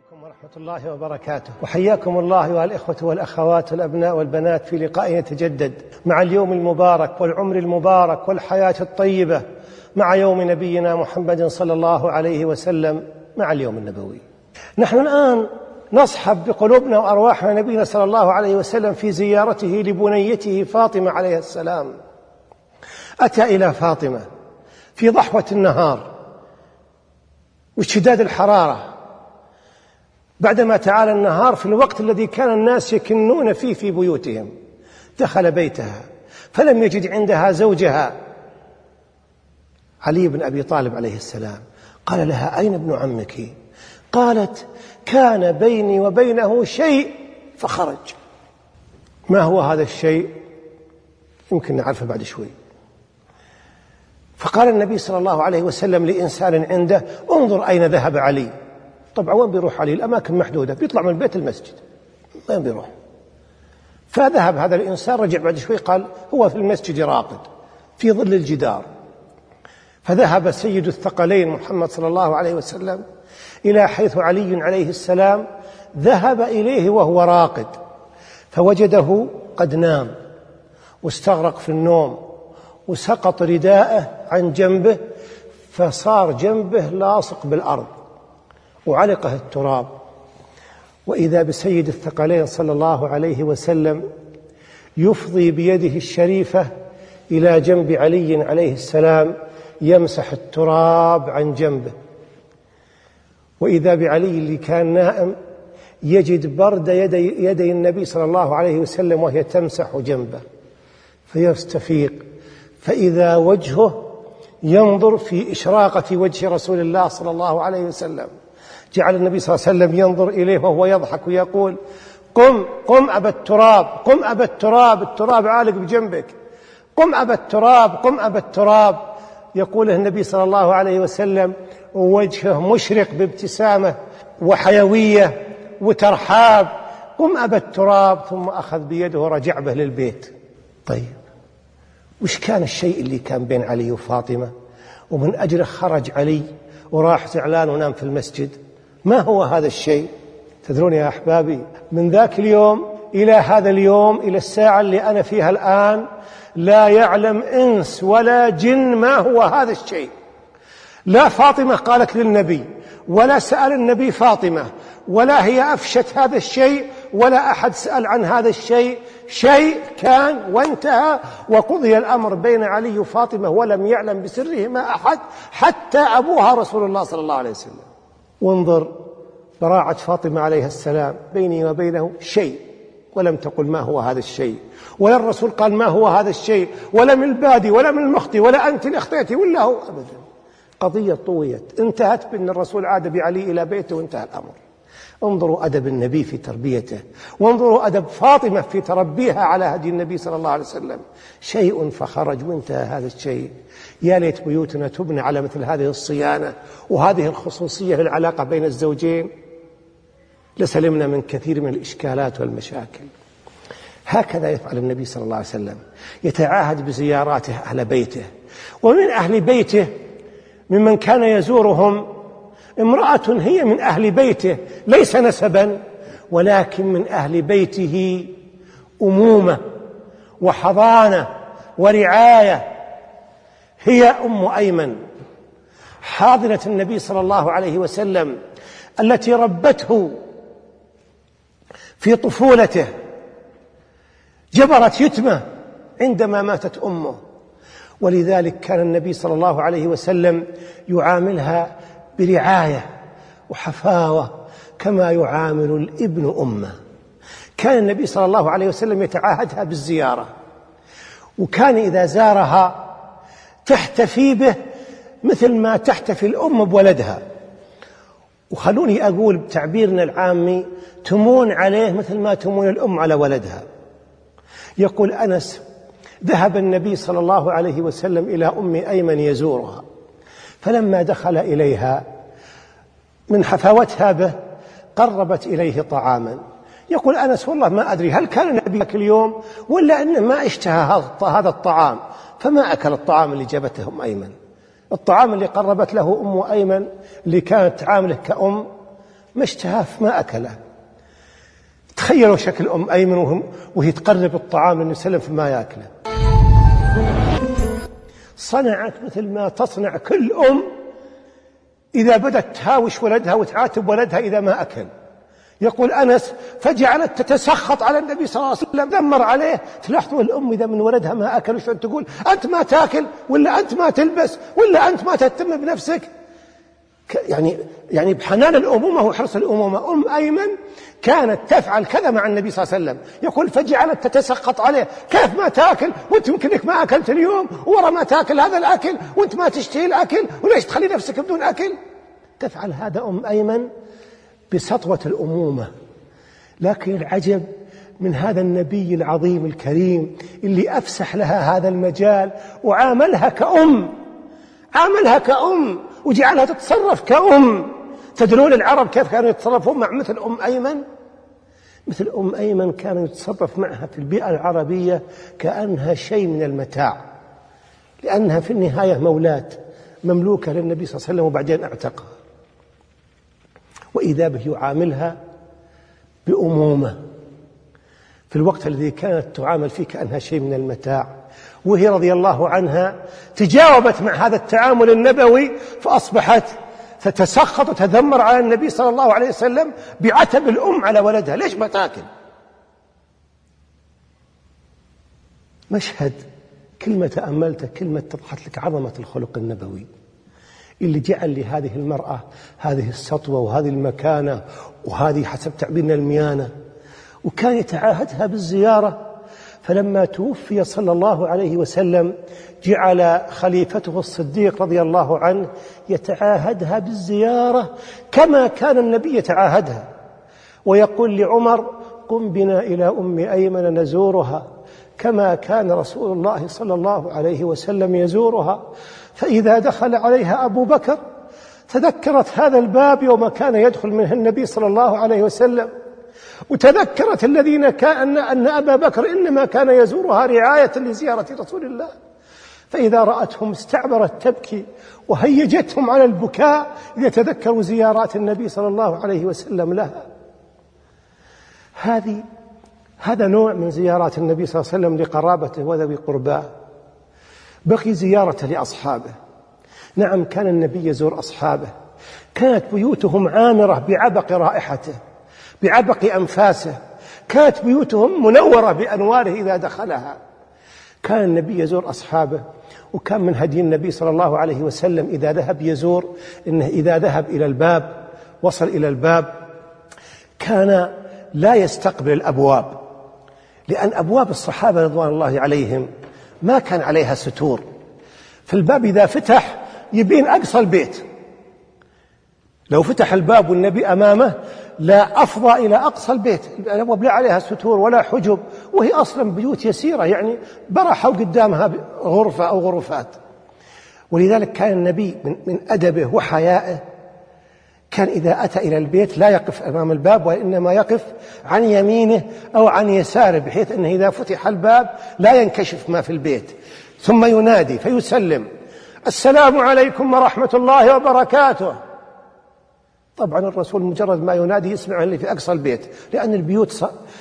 عليكم ورحمة الله وبركاته، وحياكم الله أيها الإخوة والأخوات والأبناء والبنات في لقاء يتجدد مع اليوم المبارك والعمر المبارك والحياة الطيبة مع يوم نبينا محمد صلى الله عليه وسلم، مع اليوم النبوي. نحن الآن نصحب بقلوبنا وأرواحنا نبينا صلى الله عليه وسلم في زيارته لبنيته فاطمة عليه السلام. أتى إلى فاطمة في ضحوة النهار واشتداد الحرارة، بعدما تعالى النهار في الوقت الذي كان الناس يكنون فيه في بيوتهم. دخل بيتها فلم يجد عندها زوجها علي بن أبي طالب عليه السلام. قال لها: أين ابن عمك؟ قالت: كان بيني وبينه شيء فخرج. ما هو هذا الشيء؟ يمكن نعرفه بعد شوي. فقال النبي صلى الله عليه وسلم لإنسان عنده: انظر أين ذهب علي. طبعا وين بيروح علي؟ الأماكن محدودة، بيطلع من البيت المسجد، وين بيروح؟ فذهب هذا الإنسان، رجع بعد شوي قال: هو في المسجد راقد في ظل الجدار. فذهب سيد الثقلين محمد صلى الله عليه وسلم إلى حيث علي عليه السلام، ذهب إليه وهو راقد فوجده قد نام واستغرق في النوم، وسقط رداءه عن جنبه فصار جنبه لاصق بالأرض وعلقه التراب. وإذا بسيد الثقلين صلى الله عليه وسلم يفضي بيده الشريفة إلى جنب علي عليه السلام يمسح التراب عن جنبه. وإذا بعلي اللي كان نائم يجد برد يدي النبي صلى الله عليه وسلم وهي تمسح جنبه، فيستفيق فإذا وجهه ينظر في إشراقة وجه رسول الله صلى الله عليه وسلم. جعل النبي صلى الله عليه وسلم ينظر إليه وهو يضحك ويقول: قم قم أبا التراب، قم أبا التراب، التراب عالق بجنبك، قم أبا التراب، قم أبا التراب. يقوله النبي صلى الله عليه وسلم ووجهه مشرق بابتسامة وحيوية وترحاب: قم أبا التراب. ثم أخذ بيده ورجع به للبيت. طيب، وش كان الشيء اللي كان بين علي وفاطمة ومن أجله خرج علي وراح زعلان ونام في المسجد؟ ما هو هذا الشيء؟ تدرون يا أحبابي، من ذاك اليوم إلى هذا اليوم، إلى الساعة اللي أنا فيها الآن، لا يعلم إنس ولا جن ما هو هذا الشيء. لا فاطمة قالت للنبي، ولا سأل النبي فاطمة، ولا هي أفشت هذا الشيء، ولا أحد سأل عن هذا الشيء. شيء كان وانتهى، وقضي الأمر بين علي وفاطمة، ولم يعلم بسرهما أحد حتى أبوها رسول الله صلى الله عليه وسلم. وانظر براعة فاطمة عليه السلام: بيني وبينه شيء، ولم تقل ما هو هذا الشيء، ولا الرسول قال ما هو هذا الشيء، ولا من البادي ولا من المخطي ولا أنت اللي اخطيتي ولا هو، أبدا. قضية طويت، انتهت بأن الرسول عاد بعلي إلى بيته وانتهى الأمر. انظروا أدب النبي في تربيته، وانظروا أدب فاطمة في تربيها على هدي النبي صلى الله عليه وسلم. شيء فخرج وانتهى هذا الشيء. يا ليت بيوتنا تبنى على مثل هذه الصيانة وهذه الخصوصية للعلاقة بين الزوجين، لسلمنا من كثير من الإشكالات والمشاكل. هكذا يفعل النبي صلى الله عليه وسلم، يتعاهد بزياراته أهل بيته. ومن أهل بيته ممن كان يزورهم امرأة هي من أهل بيته، ليس نسبا ولكن من أهل بيته أمومة وحضانة ورعاية. هي أم أيمن حاضنة النبي صلى الله عليه وسلم، التي ربته في طفولته، جبرت يتمه عندما ماتت أمه. ولذلك كان النبي صلى الله عليه وسلم يعاملها برعاية وحفاوة كما يعامل الابن أمه. كان النبي صلى الله عليه وسلم يتعاهدها بالزيارة، وكان إذا زارها تحتفي به مثل ما تحتفي الأم بولدها. وخلوني أقول بتعبيرنا العامي: تمون عليه مثل ما تمون الأم على ولدها. يقول أنس: ذهب النبي صلى الله عليه وسلم إلى أم أيمن يزورها، فلما دخل إليها من حفاوتها به قربت إليه طعاما. يقول أنس: والله ما أدري هل كان النبي ذاك اليوم ولا أنه ما اشتهى هذا الطعام، فما أكل الطعام اللي جابته أم أيمن. الطعام اللي قربت له أم أيمن اللي كانت تعامله كأم ما اشتهاه ما أكله. تخيلوا شكل أم أيمن وهي تقرب الطعام للنبي صلى الله عليه وسلم فما يأكله. صنعت مثل ما تصنع كل أم إذا بدأت تهاوش ولدها وتعاتب ولدها إذا ما أكل. يقول أنس: فجعلت تتسخط على النبي صلى الله عليه وسلم، دمر عليه. تلاحظوا الأم إذا من ولدها ما أكل وش تقول؟ أنت ما تأكل، ولا أنت ما تلبس، ولا أنت ما تهتم بنفسك. يعني بحنان الأمومة وحرص الأمومة أم أيمن كانت تفعل كذا مع النبي صلى الله عليه وسلم. يقول: فجعلت تتسخط عليه، كيف ما تأكل وانت يمكنك ما أكلت اليوم، ورا ما تأكل هذا الأكل وانت ما تشتهي الأكل، وليش تخلي نفسك بدون أكل؟ تفعل هذا أم أيمن بسطوة الأمومة. لكن العجب من هذا النبي العظيم الكريم اللي أفسح لها هذا المجال وعاملها كأم، عاملها كأم وجعلها تتصرف كأم. تدرون العرب كيف كانوا يتصرفون مع مثل أم أيمن؟ مثل أم أيمن كانوا يتصرف معها في البيئة العربية كأنها شيء من المتاع، لأنها في النهاية مولاة مملوكة للنبي صلى الله عليه وسلم وبعدين اعتقها، وإذا به يعاملها بأمومة في الوقت الذي كانت تعامل فيه كأنها شيء من المتاع. وهي رضي الله عنها تجاوبت مع هذا التعامل النبوي فأصبحت تتسخط وتذمر على النبي صلى الله عليه وسلم بعتب الأم على ولدها: ليش ما تاكل؟ مشهد كلمة تأملته كلمة تضحك لك عظمة الخلق النبوي اللي جعل لهذه المرأة هذه السطوة وهذه المكانة وهذه حسب تعبيرنا الميانة. وكان يتعاهدها بالزيارة، فلما توفي صلى الله عليه وسلم جعل خليفته الصديق رضي الله عنه يتعاهدها بالزيارة كما كان النبي يتعاهدها، ويقول لعمر: قم بنا إلى أم أيمن نزورها كما كان رسول الله صلى الله عليه وسلم يزورها. فإذا دخل عليها أبو بكر تذكرت هذا الباب يوم كان يدخل منه النبي صلى الله عليه وسلم، وتذكرت الذين كان أن أبا بكر إنما كان يزورها رعاية لزيارة رسول الله، فإذا رأتهم استعبرت تبكي وهيجتهم على البكاء إذا تذكروا زيارات النبي صلى الله عليه وسلم لها. هذا نوع من زيارات النبي صلى الله عليه وسلم لقرابته وذوي قرباه. بقي زيارته لأصحابه. نعم، كان النبي يزور أصحابه، كانت بيوتهم عامرة بعبق رائحته، بعبق أنفاسه، كانت بيوتهم منورة بأنواره إذا دخلها. كان النبي يزور أصحابه، وكان من هدي النبي صلى الله عليه وسلم إذا ذهب يزور إنه إذا ذهب إلى الباب وصل إلى الباب كان لا يستقبل الأبواب، لأن أبواب الصحابة رضوان الله عليهم ما كان عليها ستور، فالباب إذا فتح يبين أقصى البيت. لو فتح الباب والنبي أمامه لا أفضى إلى أقصى البيت، الأبواب لا عليها ستور ولا حجب، وهي أصلا بيوت يسيرة، يعني برحوا قدامها غرفة أو غرفات. ولذلك كان النبي من أدبه وحيائه كان إذا أتى إلى البيت لا يقف أمام الباب، وإنما يقف عن يمينه أو عن يساره، بحيث أنه إذا فتح الباب لا ينكشف ما في البيت، ثم ينادي فيسلم: السلام عليكم ورحمة الله وبركاته. طبعا الرسول مجرد ما ينادي يسمع اللي في أقصى البيت، لأن البيوت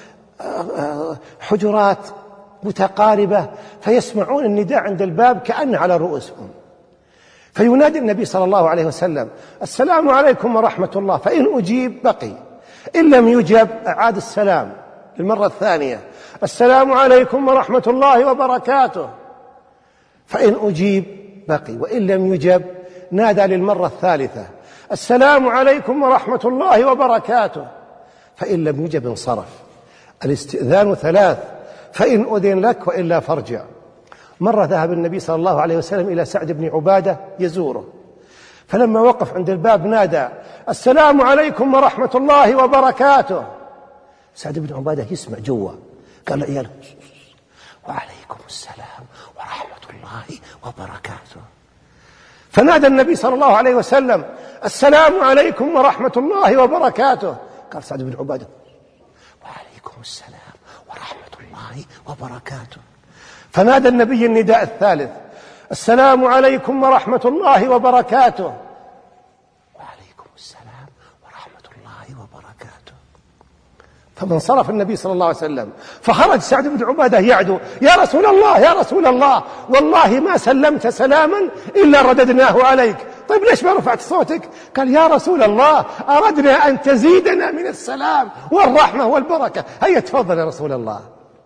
حجرات متقاربة، فيسمعون النداء عند الباب كأن على رؤوسهم. فينادي النبي صلى الله عليه وسلم: السلام عليكم ورحمة الله، فإن أجيب بقي، إن لم يجب أعاد السلام للمرة الثانية: السلام عليكم ورحمة الله وبركاته، فإن أجيب بقي، وإن لم يجب نادى للمرة الثالثة: السلام عليكم ورحمة الله وبركاته، فإن لم يجب انصرف. الاستئذان 3، فإن أذن لك وإلا فارجع. مرة ذهب النبي صلى الله عليه وسلم إلى سعد بن عبادة يزوره، فلما وقف عند الباب نادى: السلام عليكم ورحمة الله وبركاته. سعد بن عبادة يسمع جوا، قال له: يا وعليكم السلام ورحمة الله وبركاته. فنادى النبي صلى الله عليه وسلم: السلام عليكم ورحمة الله وبركاته. قال سعد بن عبادة: وعليكم السلام ورحمة الله وبركاته. فنادى النبي النداء الثالث: السلام عليكم ورحمة الله وبركاته. وعليكم السلام ورحمة الله وبركاته. فانصرف النبي صلى الله عليه وسلم، فخرج سعد بن عبادة يعدو: يا رسول الله يا رسول الله، والله ما سلمت سلاما إلا رددناه عليك. طيب ليش ما رفعت صوتك؟ قال: يا رسول الله أردنا أن تزيدنا من السلام والرحمة والبركة. هيا تفضل يا رسول الله.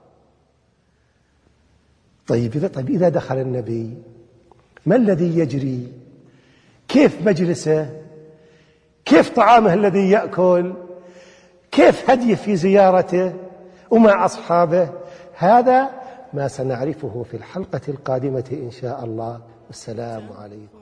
طيب إذا دخل النبي ما الذي يجري؟ كيف مجلسه؟ كيف طعامه الذي يأكل؟ كيف هديه في زيارته ومع أصحابه؟ هذا ما سنعرفه في الحلقة القادمة إن شاء الله. والسلام عليكم.